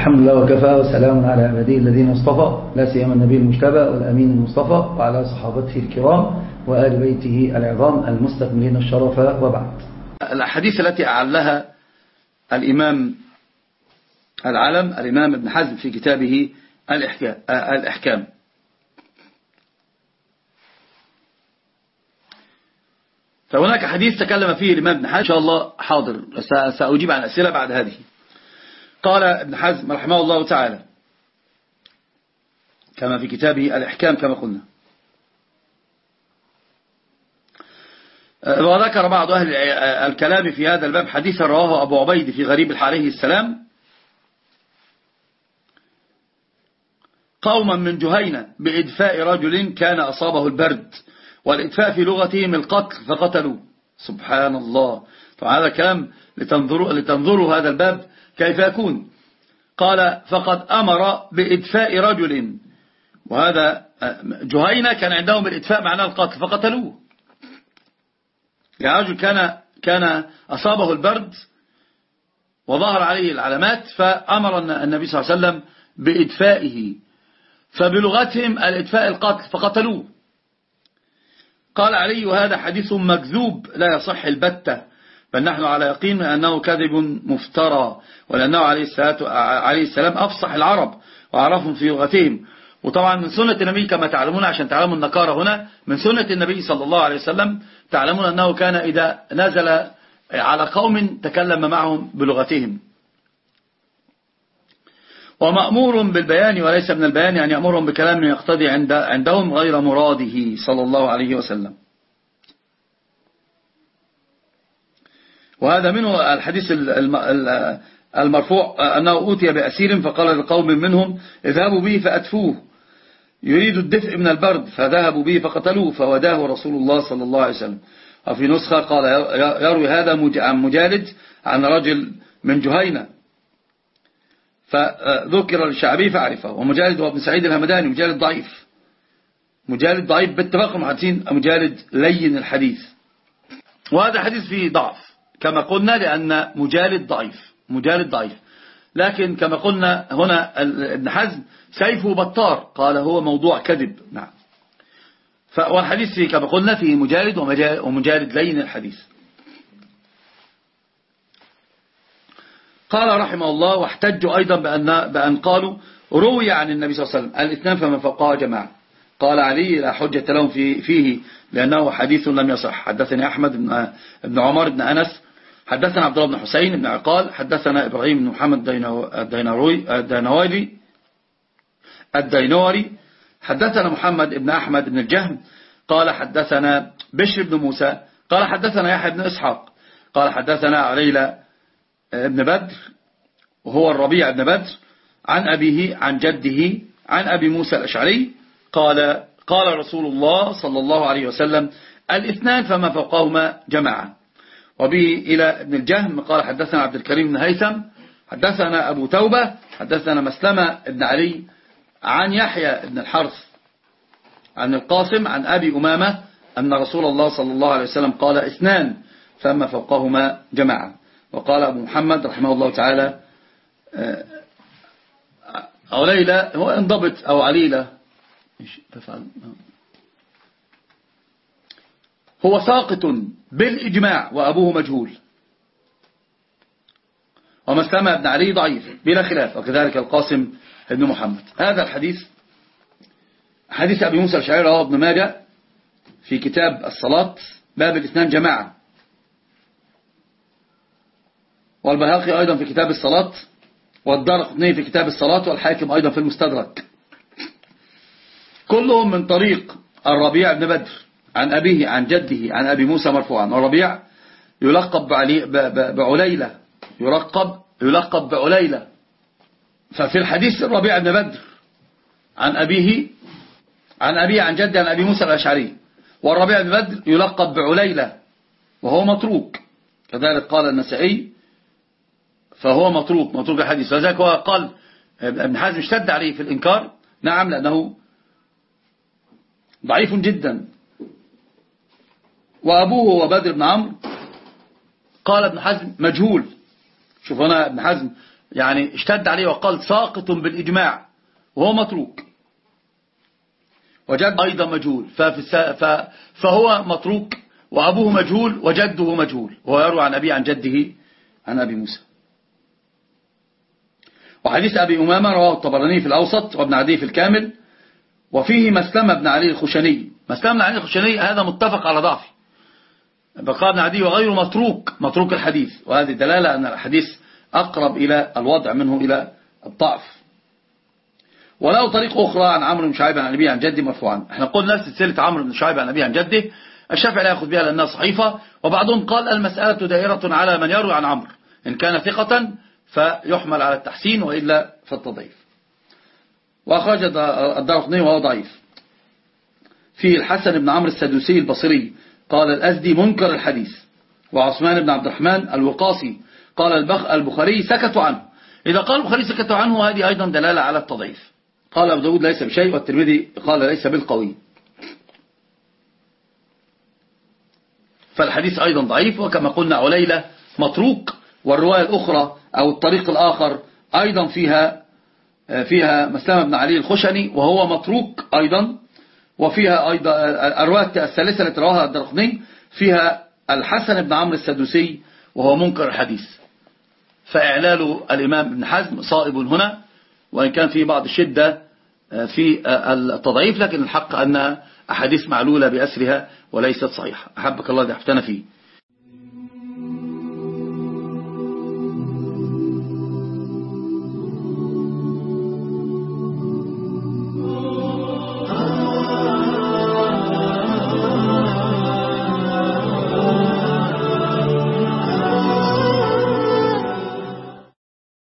الحمد لله وكفى وسلام على عباده الذين اصطفى، لا سيما النبي المجتبى والأمين المصطفى وعلى صحابته الكرام وآل بيته العظام المستكملين الشرف، وبعد. الأحاديث التي أعلها الإمام العالم الإمام ابن حزم في كتابه الإحكام. فهناك حديث تكلم فيه الإمام ابن حزم، إن شاء الله حاضر سأجيب عن أسئلة بعد هذه. قال ابن حزم رحمه الله تعالى كما في كتابه الإحكام كما قلنا، وذكر بعض أهل الكلام في هذا الباب حديثا رواه أبو عبيد في غريب عليه السلام: قوما من جهينة بإدفاء رجل كان أصابه البرد، والإدفاء في لغتهم القتل فقتلوه. سبحان الله. طبعا هذا كلام لتنظروا هذا الباب كيف يكون. قال فقد أمر بإدفاء رجل، وهذا جهينة كان عندهم الإدفاء معناه القتل فقتلوه. يعني رجل كان أصابه البرد وظهر عليه العلامات، فأمر النبي صلى الله عليه وسلم بإدفائه، فبلغتهم الإدفاء القتل فقتلوه. قال علي: وهذا حديث مكذوب لا يصح البتة، بل نحن على يقين أنه كذب مفترى، ولأنه عليه السلام أفصح العرب وعرفهم في لغتهم. وطبعا من سنة النبي كما تعلمون، عشان تعلموا النكارة هنا، من سنة النبي صلى الله عليه وسلم تعلمون أنه كان إذا نزل على قوم تكلم معهم بلغتهم. ومأمور بالبيان وليس من البيان أن يأمرهم بكلام يقتضي عندهم غير مراده صلى الله عليه وسلم. وهذا منه الحديث المرفوع أنه أوتي بأسير فقال لقوم منهم: اذهبوا به فأدفوه، يريد الدفء من البرد، فذهبوا به فقتلوه فوداه رسول الله صلى الله عليه وسلم. وفي نسخة قال يروي هذا عن مجالد عن رجل من جهينة، فذكر للشعبي فعرفه. ومجالد هو ابن سعيد الهمداني، مجالد ضعيف باتفاق المحدثين، مجالد لين الحديث. وهذا حديث فيه ضعف كما قلنا، لأن مجالد ضعيف، لكن كما قلنا هنا ابن حزم سيفه بطار، قال هو موضوع كذب. نعم. والحديث فيه كما قلنا فيه مجالد ومجالد لين الحديث. قال رحمه الله: واحتجوا أيضا بأن قالوا روي عن النبي صلى الله عليه وسلم الاثنان فمن فوقها جماعة. قال علي: لا حجة لهم فيه لأنه حديث لم يصح. حدثني أحمد بن عمر بن أنس حدثنا عبد الله بن حسين بن عقال حدثنا إبراهيم بن محمد الدينوري حدثنا محمد بن أحمد بن الجهم قال حدثنا بشر بن موسى قال حدثنا يحيى بن إسحاق قال حدثنا عليلة ابن بدر وهو الربيع بن بدر عن أبيه عن جده عن أبي موسى الأشعري قال رسول الله صلى الله عليه وسلم: الاثنان فما فوقهما جماعة. وبه إلى ابن الجهم قال حدثنا عبد الكريم بن هيثم حدثنا أبو توبة حدثنا مسلمة بن علي عن يحيى بن الحرث عن القاسم عن أبي أمامة أن رسول الله صلى الله عليه وسلم قال: اثنان فما فوقهما جماعة. وقال أبو محمد رحمه الله تعالى: عليلة هو انضبط أو عليلة هو ساقط بالإجماع وأبوه مجهول، ومسلمة بن علي ضعيف بلا خلاف، وكذلك القاسم بن محمد. هذا الحديث حديث أبي موسى الأشعري رواه ابن ماجه في كتاب الصلاة باب الاثنان جماعة، والبيهقي أيضا في كتاب الصلاة، والدارقطني في كتاب الصلاة، والحاكم أيضا في المستدرك، كلهم من طريق الربيع بن بدر عن أبيه عن جده عن أبي موسى مرفوعا. والربيع يلقب بعليلة يلقب بعليلة. ففي الحديث الربيع بن بدر عن أبيه عن جده عن أبي موسى الأشعري، والربيع بن بدر يلقب بعليلة وهو متروك، كذلك قال النسائي فهو متروك الحديث. فذلك هو قال ابن حزم اشتد عليه في الإنكار، نعم، لأنه ضعيف جدا. وأبوه هو بدر بن عمرو، قال ابن حزم مجهول. شوف هنا ابن حزم يعني اشتد عليه وقال ساقط بالإجماع وهو متروك. وجد أيضا مجهول، فهو متروك وأبوه مجهول وجده مجهول، وهو يروي عن أبي عن جده عن أبي موسى. وحديث أبي أمامة رواه الطبراني في الأوسط وابن عدي في الكامل، وفيه مسلمة بن علي الخشني. مسلمة بن علي الخشني هذا متفق على ضعفه، بقاء بن عدي وغيره متروك الحديث، وهذه دلالة أن الحديث أقرب إلى الوضع منه إلى الضعف. وله طريق أخرى عن عمرو بن شعيب عن أبيه عن جده مرفوعا. احنا قلنا سلسلة عمرو بن شعيب عن أبيه عن جده الشافعي لا يأخذ بها لأنها صحيفة، وبعضهم قال المسألة دائرة على من يروي عن عمرو، إن كان ثقة فيحمل على التحسين وإلا فالتضعيف. وأخرج الدارقطني وهو ضعيف في الحسن بن عمرو السدوسي البصري قال الأزدي منكر الحديث. وعثمان بن عبد الرحمن الوقاصي قال البخاري سكتوا عنه. إذا قال البخاري سكتوا عنه هذه أيضا دلالة على التضعيف. قال أبو داود ليس بشيء، والترمذي قال ليس بالقوي، فالحديث أيضا ضعيف. وكما قلنا عليلة متروك، والرواية الأخرى أو الطريق الآخر أيضا فيها مسلمة بن علي الخشني وهو متروك أيضا، وفيها أيضا الرواية الثالثة التي رواها الدارقطني فيها الحسن بن عمرو السدوسي وهو منكر الحديث. فإعلال الإمام ابن حزم صائب هنا، وإن كان في بعض الشدة في التضعيف، لكن الحق أن أحاديث معلولة بأسرها وليست صحيحة. أحبك الله دي حفتنا فيه.